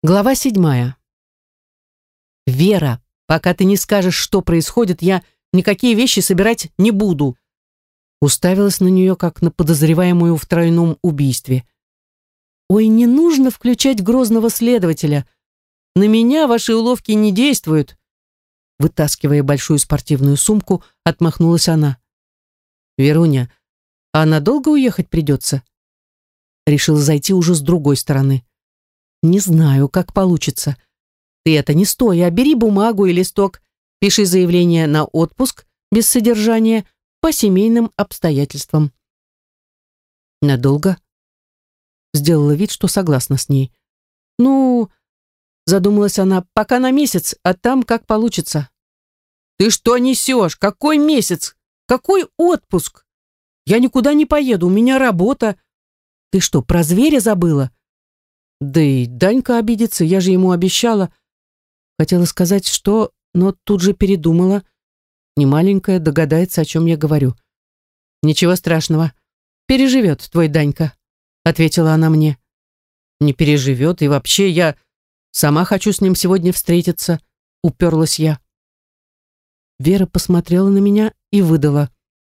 Глава 7. «Вера, пока ты не скажешь, что происходит, я никакие вещи собирать не буду», уставилась на нее, как на подозреваемую в тройном убийстве. «Ой, не нужно включать грозного следователя. На меня ваши уловки не действуют», вытаскивая большую спортивную сумку, отмахнулась она. «Веруня, а надолго уехать придется?» Решила зайти уже с другой стороны. «Не знаю, как получится. Ты это не стой, а бери бумагу и листок, пиши заявление на отпуск без содержания по семейным обстоятельствам». «Надолго?» Сделала вид, что согласна с ней. «Ну, задумалась она, пока на месяц, а там как получится». «Ты что несешь? Какой месяц? Какой отпуск? Я никуда не поеду, у меня работа. Ты что, про зверя забыла?» Да и Данька обидится, я же ему обещала. Хотела сказать, что, но тут же передумала. Немаленькая догадается, о чем я говорю. «Ничего страшного, переживет твой Данька», ответила она мне. «Не переживет, и вообще я сама хочу с ним сегодня встретиться», уперлась я. Вера посмотрела на меня и выдала: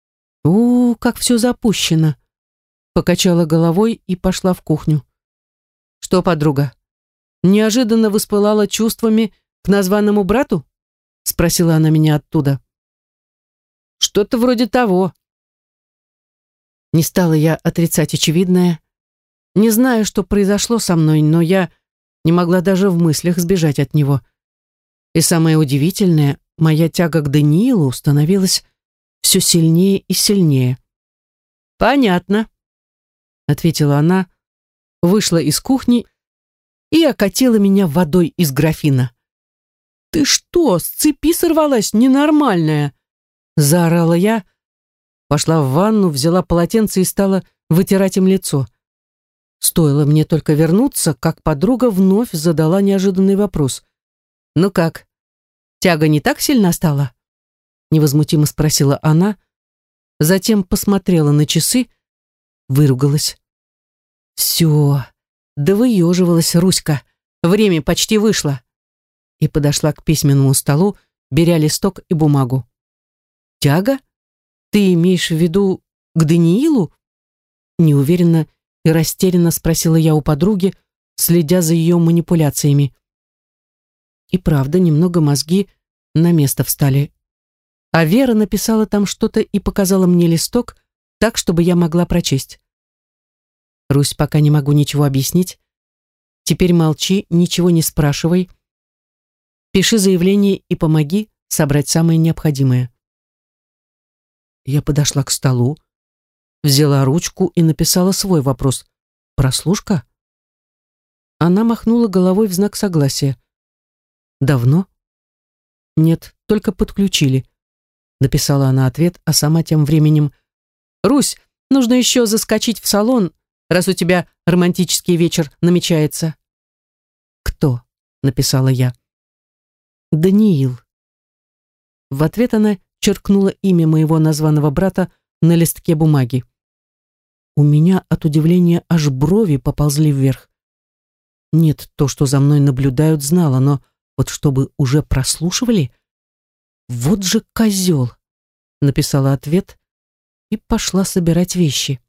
как все запущено», покачала головой и пошла в кухню. «Что, подруга, неожиданно воспылала чувствами к названному брату?» спросила она меня оттуда. «Что-то вроде того». Не стала я отрицать очевидное. Не знаю, что произошло со мной, но я не могла даже в мыслях сбежать от него. И самое удивительное, моя тяга к Даниилу становилась все сильнее и сильнее. «Понятно», — ответила она, вышла из кухни и окатила меня водой из графина. «Ты что, с цепи сорвалась, ненормальная?» заорала я, пошла в ванну, взяла полотенце и стала вытирать им лицо. Стоило мне только вернуться, как подруга вновь задала неожиданный вопрос. «Ну как, тяга не так сильно стала?» невозмутимо спросила она, затем посмотрела на часы, выругалась. «Все, да выеживалась Руська, время почти вышло», и подошла к письменному столу, беря листок и бумагу. «Тяга? Ты имеешь в виду к Даниилу?» неуверенно и растерянно спросила я у подруги, следя за ее манипуляциями. И правда, немного мозги на место встали. А Вера написала там что-то и показала мне листок, так, чтобы я могла прочесть. «Русь, пока не могу ничего объяснить. Теперь молчи, ничего не спрашивай. Пиши заявление и помоги собрать самое необходимое». Я подошла к столу, взяла ручку и написала свой вопрос. «Прослушка?» Она махнула головой в знак согласия. «Давно?» «Нет, только подключили», написала она ответ, а сама тем временем: «Русь, нужно еще заскочить в салон, раз у тебя романтический вечер намечается». «Кто?» написала я. «Даниил». В ответ она черкнула имя моего названного брата на листке бумаги. У меня от удивления аж брови поползли вверх. Нет, то, что за мной наблюдают, знала, но вот чтобы уже прослушивали? Вот же козел! Написала ответ и пошла собирать вещи.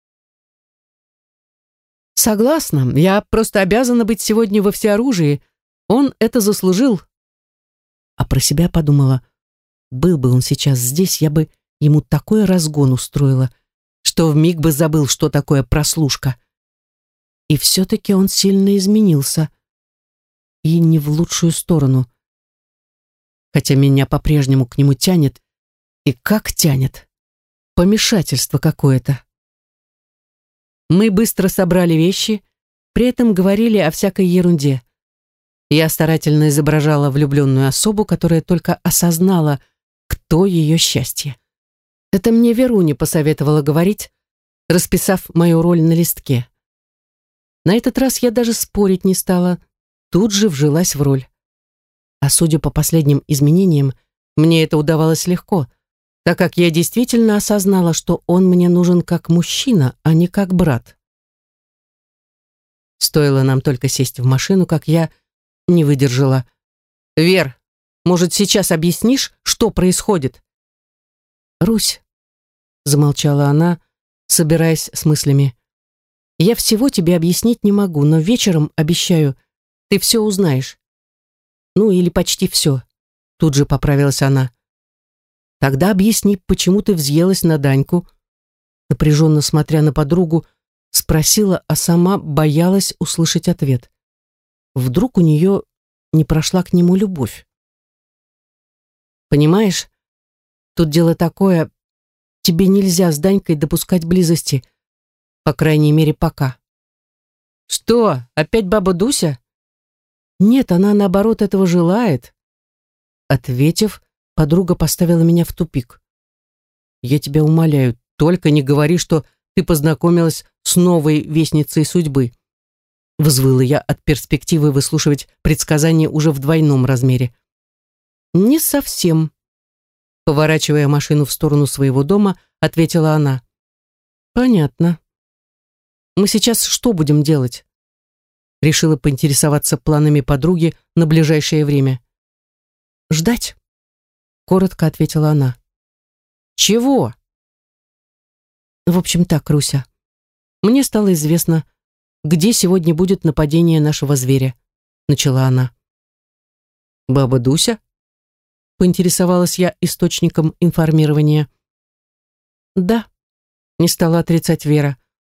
«Согласна, я просто обязана быть сегодня во всеоружии. Он это заслужил». А про себя подумала: был бы он сейчас здесь, я бы ему такой разгон устроила, что вмиг бы забыл, что такое прослушка. И все-таки он сильно изменился. И не в лучшую сторону. Хотя меня по-прежнему к нему тянет. И как тянет. Помешательство какое-то. Мы быстро собрали вещи, при этом говорили о всякой ерунде. Я старательно изображала влюбленную особу, которая только осознала, кто ее счастье. Это мне Веруня посоветовала говорить, расписав мою роль на листке. На этот раз я даже спорить не стала, тут же вжилась в роль. А судя по последним изменениям, мне это удавалось легко, так как я действительно осознала, что он мне нужен как мужчина, а не как брат. Стоило нам только сесть в машину, как я не выдержала. «Вер, может, сейчас объяснишь, что происходит?» «Русь», — замолчала она, собираясь с мыслями, «я всего тебе объяснить не могу, но вечером, обещаю, ты все узнаешь. Ну, или почти все», — тут же поправилась она. «Тогда объясни, почему ты взъелась на Даньку?» Напряженно смотря на подругу, спросила, а сама боялась услышать ответ. Вдруг у нее не прошла к нему любовь. «Понимаешь, тут дело такое, тебе нельзя с Данькой допускать близости, по крайней мере, пока». «Что, опять баба Дуся?» «Нет, она, наоборот, этого желает». Ответив, подруга поставила меня в тупик. «Я тебя умоляю, только не говори, что ты познакомилась с новой вестницей судьбы». Взвыла я от перспективы выслушивать предсказания уже в двойном размере. «Не совсем», — поворачивая машину в сторону своего дома, ответила она. «Понятно. Мы сейчас что будем делать?» Решила поинтересоваться планами подруги на ближайшее время. «Ждать», — коротко ответила она. «Чего?» «В общем так, Руся, мне стало известно, где сегодня будет нападение нашего зверя», — начала она. «Баба Дуся?» — поинтересовалась я источником информирования. «Да», — не стала отрицать Вера.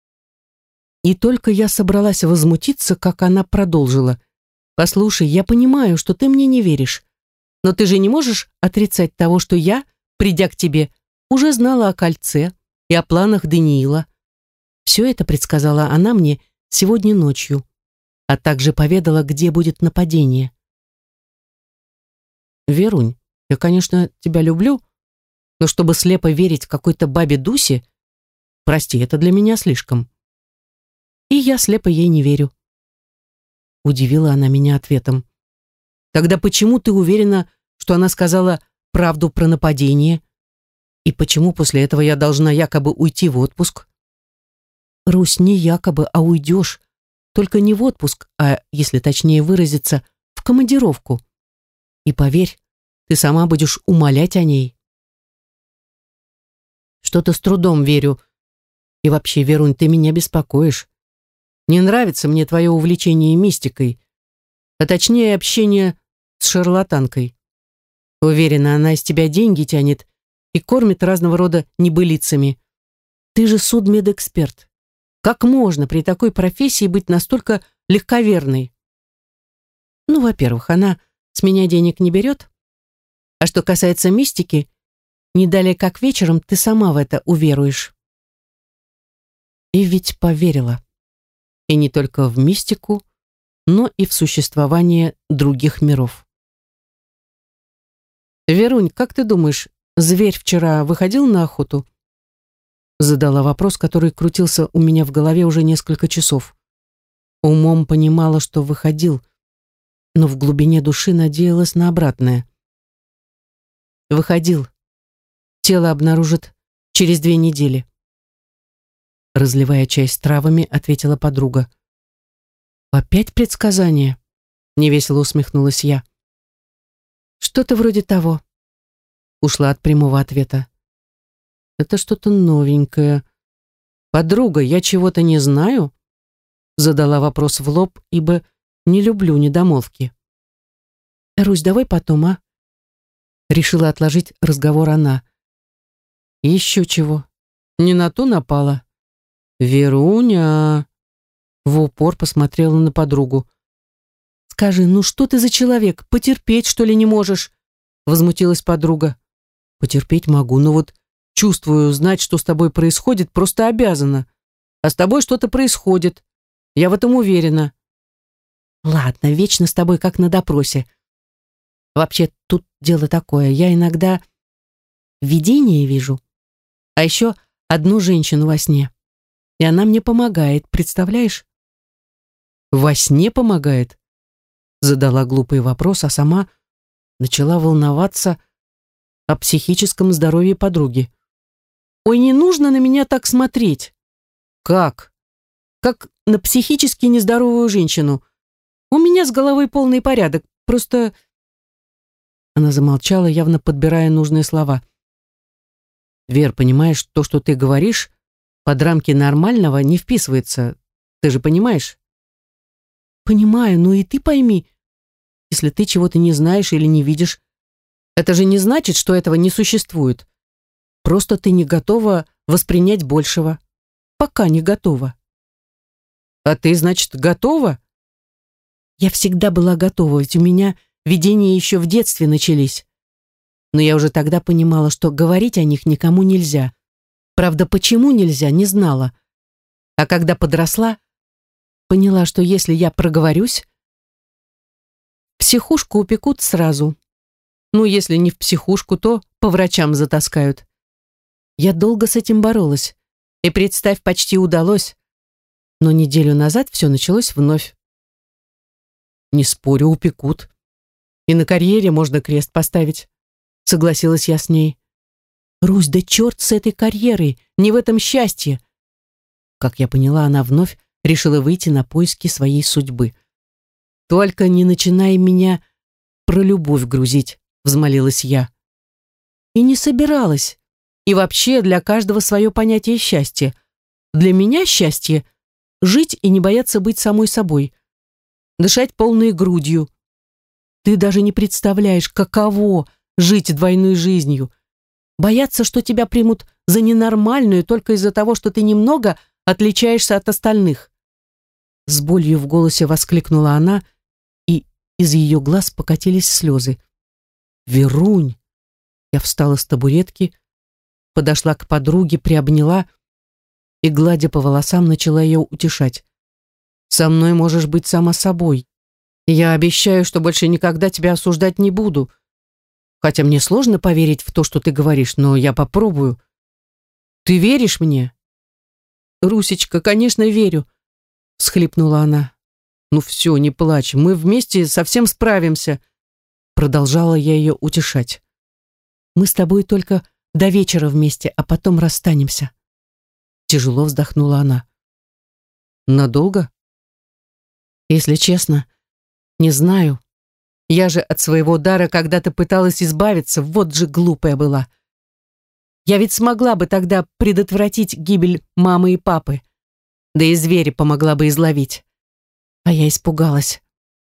И только я собралась возмутиться, как она продолжила. «Послушай, я понимаю, что ты мне не веришь, но ты же не можешь отрицать того, что я, придя к тебе, уже знала о кольце и о планах Даниила. Все это предсказала она мне сегодня ночью, а также поведала, где будет нападение». «Верунь, я, конечно, тебя люблю, но чтобы слепо верить какой-то бабе Дусе, прости, это для меня слишком. И я слепо ей не верю». Удивила она меня ответом. «Тогда почему ты уверена, что она сказала правду про нападение? И почему после этого я должна якобы уйти в отпуск?» «Русь, не якобы, а уйдешь. Только не в отпуск, а, если точнее выразиться, в командировку. И поверь, ты сама будешь умолять о ней». «Что-то с трудом верю. И вообще, Верунь, ты меня беспокоишь. Не нравится мне твое увлечение мистикой, а точнее общение с шарлатанкой. Уверена, она из тебя деньги тянет и кормит разного рода небылицами. Ты же судмедэксперт. Как можно при такой профессии быть настолько легковерной?» «Ну, во-первых, она с меня денег не берет. А что касается мистики, не далее как вечером ты сама в это уверуешь». И ведь поверила. И не только в мистику, но и в существование других миров. «Верунь, как ты думаешь, зверь вчера выходил на охоту?» Задала вопрос, который крутился у меня в голове уже несколько часов. Умом понимала, что выходил, но в глубине души надеялась на обратное. «Выходил. Тело обнаружат через 2 недели». Разливая чай с травами, ответила подруга. «Опять предсказание?» — невесело усмехнулась я. «Что-то вроде того». Ушла от прямого ответа. «Это что-то новенькое. Подруга, я чего-то не знаю?» Задала вопрос в лоб, ибо не люблю недомолвки. «Русь, давай потом, а?» Решила отложить разговор она. «Еще чего? Не на то напала?» «Веруня!» В упор посмотрела на подругу. «Скажи, ну что ты за человек? Потерпеть, что ли, не можешь?» Возмутилась подруга. «Потерпеть могу, но вот чувствую, знать, что с тобой происходит, просто обязана. А с тобой что-то происходит. Я в этом уверена». «Ладно, вечно с тобой как на допросе. Вообще, тут дело такое. Я иногда видение вижу. А еще одну женщину во сне. И она мне помогает, представляешь?» «Во сне помогает?» Задала глупый вопрос, а сама начала волноваться о психическом здоровье подруги. «Ой, не нужно на меня так смотреть». «Как?» как на психически нездоровую женщину. У меня с головой полный порядок, просто...» Она замолчала, явно подбирая нужные слова. «Вер, понимаешь, то, что ты говоришь, под рамки нормального не вписывается. Ты же понимаешь?» «Понимаю, но и ты пойми, если ты чего-то не знаешь или не видишь, это же не значит, что этого не существует. Просто ты не готова воспринять большего. Пока не готова». «А ты, значит, готова?» «Я всегда была готова, ведь у меня видения еще в детстве начались. Но я уже тогда понимала, что говорить о них никому нельзя. Правда, почему нельзя, не знала. А когда подросла, поняла, что если я проговорюсь, психушку упекут сразу. Ну, если не в психушку, то по врачам затаскают. Я долго с этим боролась. И, представь, почти удалось. Но неделю назад все началось вновь. Не спорю, упекут. И на карьере можно крест поставить. Согласилась я с ней. Русь, да черт с этой карьерой, не в этом счастье. Как я поняла, она вновь решила выйти на поиски своей судьбы. Только не начинай меня про любовь грузить, взмолилась я. И не собиралась. И вообще для каждого свое понятие счастья. Для меня счастье — жить и не бояться быть самой собой. Дышать полной грудью. Ты даже не представляешь, каково жить двойной жизнью. Бояться, что тебя примут за ненормальную только из-за того, что ты немного отличаешься от остальных. С болью в голосе воскликнула она, и из ее глаз покатились слезы. «Верунь!» Я встала с табуретки, подошла к подруге, приобняла и, гладя по волосам, начала ее утешать. «Со мной можешь быть сама собой. Я обещаю, что больше никогда тебя осуждать не буду. Хотя мне сложно поверить в то, что ты говоришь, но я попробую. Ты веришь мне?» «Русечка, конечно, верю», — всхлипнула она. «Ну все, не плачь, мы вместе совсем справимся», — продолжала я ее утешать. «Мы с тобой только до вечера вместе, а потом расстанемся». Тяжело вздохнула она. «Надолго?» «Если честно, не знаю. Я же от своего дара когда-то пыталась избавиться, вот же глупая была. Я ведь смогла бы тогда предотвратить гибель мамы и папы, да и зверя помогла бы изловить. А я испугалась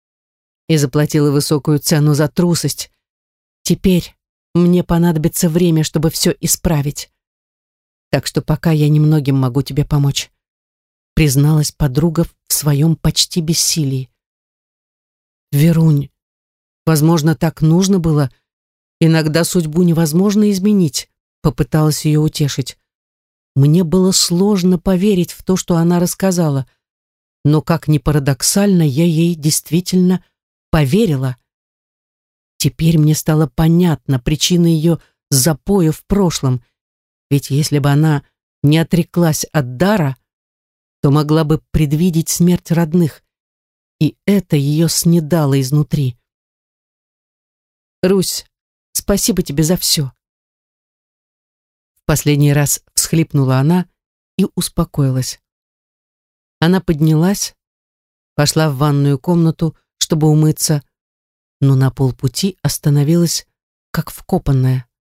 и заплатила высокую цену за трусость. Теперь мне понадобится время, чтобы все исправить. Так что пока я немногим могу тебе помочь», призналась подруга в своем почти бессилии. «Верунь, возможно, так нужно было. Иногда судьбу невозможно изменить», попыталась ее утешить. Мне было сложно поверить в то, что она рассказала, но, как ни парадоксально, я ей действительно поверила. Теперь мне стало понятна причина ее запоя в прошлом, ведь если бы она не отреклась от дара, то могла бы предвидеть смерть родных, и это ее снедало изнутри. «Русь, спасибо тебе за все». В последний раз всхлипнула она и успокоилась. Она поднялась, пошла в ванную комнату, чтобы умыться, но на полпути остановилась, как вкопанная.